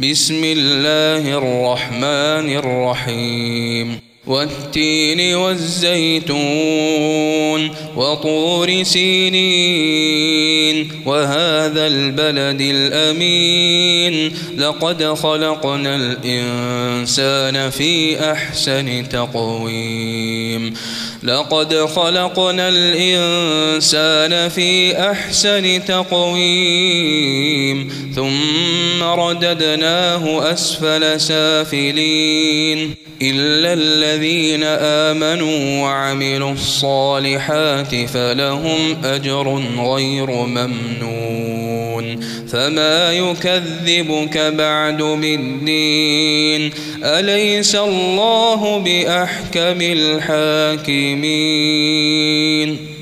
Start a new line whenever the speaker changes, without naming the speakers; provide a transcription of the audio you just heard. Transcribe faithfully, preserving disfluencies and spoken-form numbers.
بسم الله الرحمن الرحيم والتين والزيتون وطور سينين وهذا البلد الأمين لقد خلقنا الإنسان في أحسن تقويم لقد خلقنا الإنسان في أحسن تقويم ثم رددناه أسفل سافلين إلا الذين آمنوا وعملوا الصالحات فلهم أجر غير ممنون فما يكذبك بعد بالدين أليس الله بأحكم الحاكمين.